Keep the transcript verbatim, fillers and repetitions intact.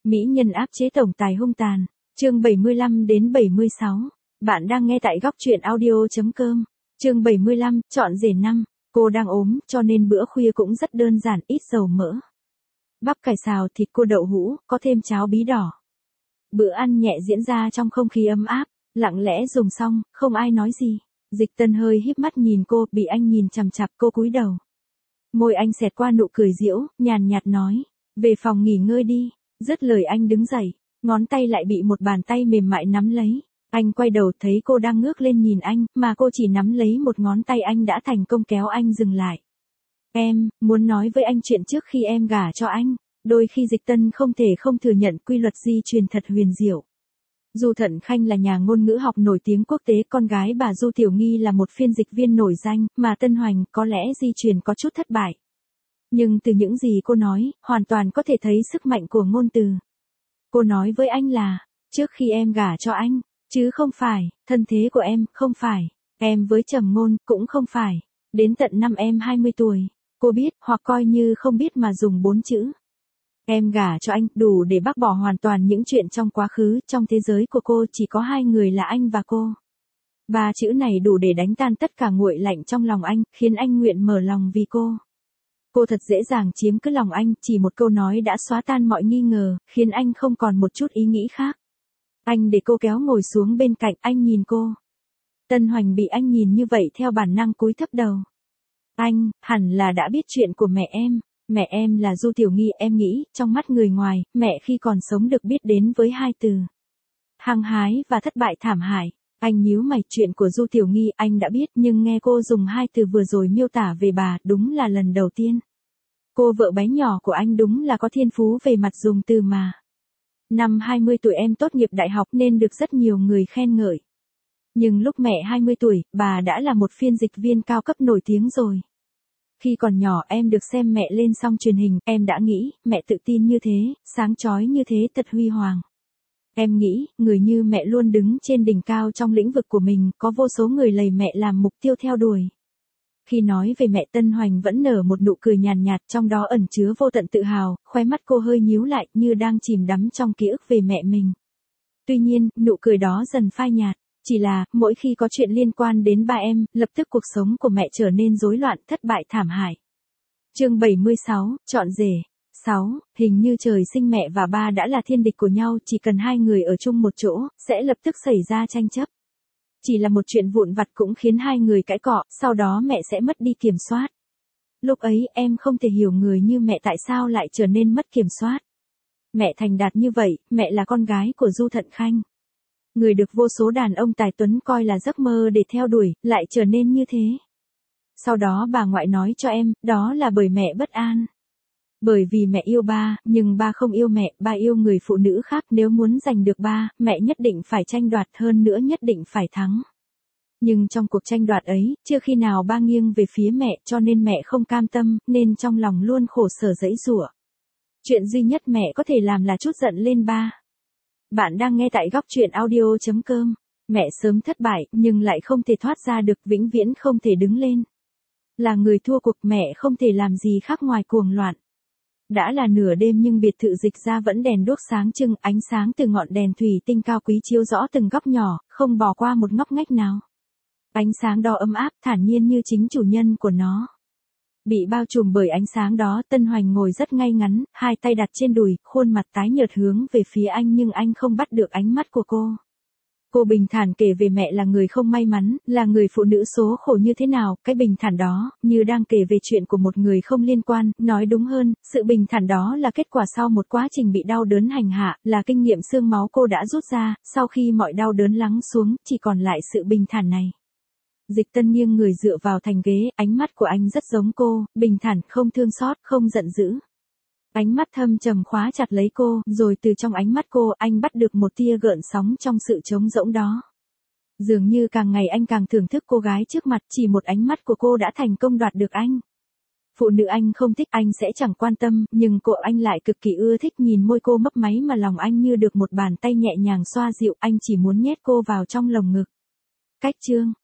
Mỹ nhân áp chế tổng tài hung tàn, chương bảy mươi lăm đến bảy mươi sáu. Bạn đang nghe tại góc truyện audio chấm com. Chương bảy mươi lăm, chọn rể năm. Cô đang ốm, cho nên bữa khuya cũng rất đơn giản, ít dầu mỡ. Bắp cải xào, thịt cua đậu hũ, có thêm cháo bí đỏ. Bữa ăn nhẹ diễn ra trong không khí ấm áp, lặng lẽ dùng xong, không ai nói gì. Dịch Tân hơi híp mắt nhìn cô, bị anh nhìn chằm chằm, cô cúi đầu. Môi anh xẹt qua nụ cười giễu, nhàn nhạt nói, về phòng nghỉ ngơi đi. Dứt lời anh đứng dậy, ngón tay lại bị một bàn tay mềm mại nắm lấy. Anh quay đầu thấy cô đang ngước lên nhìn anh, mà cô chỉ nắm lấy một ngón tay anh đã thành công kéo anh dừng lại. Em, muốn nói với anh chuyện trước khi em gả cho anh. Đôi khi Dịch Tân không thể không thừa nhận quy luật di truyền thật huyền diệu. Du Thận Khanh là nhà ngôn ngữ học nổi tiếng quốc tế, con gái bà Du Tiểu Nghi là một phiên dịch viên nổi danh, mà Tân Hoành có lẽ di truyền có chút thất bại. Nhưng từ những gì cô nói, hoàn toàn có thể thấy sức mạnh của ngôn từ. Cô nói với anh là, trước khi em gả cho anh, chứ không phải, thân thế của em, không phải, em với Trầm Ngôn, cũng không phải, đến tận năm em hai mươi tuổi, cô biết, hoặc coi như không biết mà dùng bốn chữ. Em gả cho anh, đủ để bác bỏ hoàn toàn những chuyện trong quá khứ, trong thế giới của cô chỉ có hai người là anh và cô. Ba chữ này đủ để đánh tan tất cả nguội lạnh trong lòng anh, khiến anh nguyện mở lòng vì cô. Cô thật dễ dàng chiếm cứ lòng anh, chỉ một câu nói đã xóa tan mọi nghi ngờ, khiến anh không còn một chút ý nghĩ khác. Anh để cô kéo ngồi xuống bên cạnh, anh nhìn cô. Tân Hoành bị anh nhìn như vậy theo bản năng cúi thấp đầu. Anh, hẳn là đã biết chuyện của mẹ em. Mẹ em là Du Tiểu Nghi, em nghĩ, trong mắt người ngoài, mẹ khi còn sống được biết đến với hai từ. Hăng hái và thất bại thảm hại. Anh nhíu mày, chuyện của Du Tiểu Nghi anh đã biết, nhưng nghe cô dùng hai từ vừa rồi miêu tả về bà, đúng là lần đầu tiên. Cô vợ bé nhỏ của anh đúng là có thiên phú về mặt dùng từ mà. Năm hai mươi tuổi em tốt nghiệp đại học nên được rất nhiều người khen ngợi. Nhưng lúc mẹ hai mươi tuổi, bà đã là một phiên dịch viên cao cấp nổi tiếng rồi. Khi còn nhỏ em được xem mẹ lên sóng truyền hình, em đã nghĩ, mẹ tự tin như thế, sáng chói như thế thật huy hoàng. Em nghĩ, người như mẹ luôn đứng trên đỉnh cao trong lĩnh vực của mình, có vô số người lầy mẹ làm mục tiêu theo đuổi. Khi nói về mẹ, Tân Hoành vẫn nở một nụ cười nhàn nhạt, trong đó ẩn chứa vô tận tự hào, khóe mắt cô hơi nhíu lại như đang chìm đắm trong ký ức về mẹ mình. Tuy nhiên, nụ cười đó dần phai nhạt, chỉ là, mỗi khi có chuyện liên quan đến ba em, lập tức cuộc sống của mẹ trở nên rối loạn, thất bại thảm hại. Chương bảy mươi sáu, chọn rể. sáu. Hình như trời sinh mẹ và ba đã là thiên địch của nhau, chỉ cần hai người ở chung một chỗ, sẽ lập tức xảy ra tranh chấp. Chỉ là một chuyện vụn vặt cũng khiến hai người cãi cọ, sau đó mẹ sẽ mất đi kiểm soát. Lúc ấy em không thể hiểu người như mẹ tại sao lại trở nên mất kiểm soát. Mẹ thành đạt như vậy, mẹ là con gái của Du Thận Khanh. Người được vô số đàn ông tài tuấn coi là giấc mơ để theo đuổi, lại trở nên như thế. Sau đó bà ngoại nói cho em, đó là bởi mẹ bất an. Bởi vì mẹ yêu ba, nhưng ba không yêu mẹ, ba yêu người phụ nữ khác, nếu muốn giành được ba, mẹ nhất định phải tranh đoạt, hơn nữa nhất định phải thắng. Nhưng trong cuộc tranh đoạt ấy, chưa khi nào ba nghiêng về phía mẹ, cho nên mẹ không cam tâm, nên trong lòng luôn khổ sở giãy giụa. Chuyện duy nhất mẹ có thể làm là trút giận lên ba. Bạn đang nghe tại góc truyện audio chấm com. Mẹ sớm thất bại, nhưng lại không thể thoát ra được, vĩnh viễn không thể đứng lên. Là người thua cuộc, mẹ không thể làm gì khác ngoài cuồng loạn. Đã là nửa đêm nhưng biệt thự Dịch ra vẫn đèn đuốc sáng trưng, ánh sáng từ ngọn đèn thủy tinh cao quý chiếu rõ từng góc nhỏ, không bỏ qua một ngóc ngách nào. Ánh sáng đó ấm áp, thản nhiên như chính chủ nhân của nó. Bị bao trùm bởi ánh sáng đó, Tân Hoành ngồi rất ngay ngắn, hai tay đặt trên đùi, khuôn mặt tái nhợt hướng về phía anh, nhưng anh không bắt được ánh mắt của cô. Cô bình thản kể về mẹ là người không may mắn, là người phụ nữ số khổ như thế nào, cái bình thản đó, như đang kể về chuyện của một người không liên quan, nói đúng hơn, sự bình thản đó là kết quả sau một quá trình bị đau đớn hành hạ, là kinh nghiệm xương máu cô đã rút ra, sau khi mọi đau đớn lắng xuống, chỉ còn lại sự bình thản này. Dịch Tân nghiêng người dựa vào thành ghế, ánh mắt của anh rất giống cô, bình thản, không thương xót, không giận dữ. Ánh mắt thâm trầm khóa chặt lấy cô, rồi từ trong ánh mắt cô, anh bắt được một tia gợn sóng trong sự trống rỗng đó. Dường như càng ngày anh càng thưởng thức cô gái trước mặt, chỉ một ánh mắt của cô đã thành công đoạt được anh. Phụ nữ anh không thích anh sẽ chẳng quan tâm, nhưng cô anh lại cực kỳ ưa thích, nhìn môi cô mấp máy mà lòng anh như được một bàn tay nhẹ nhàng xoa dịu, anh chỉ muốn nhét cô vào trong lồng ngực. Cách chương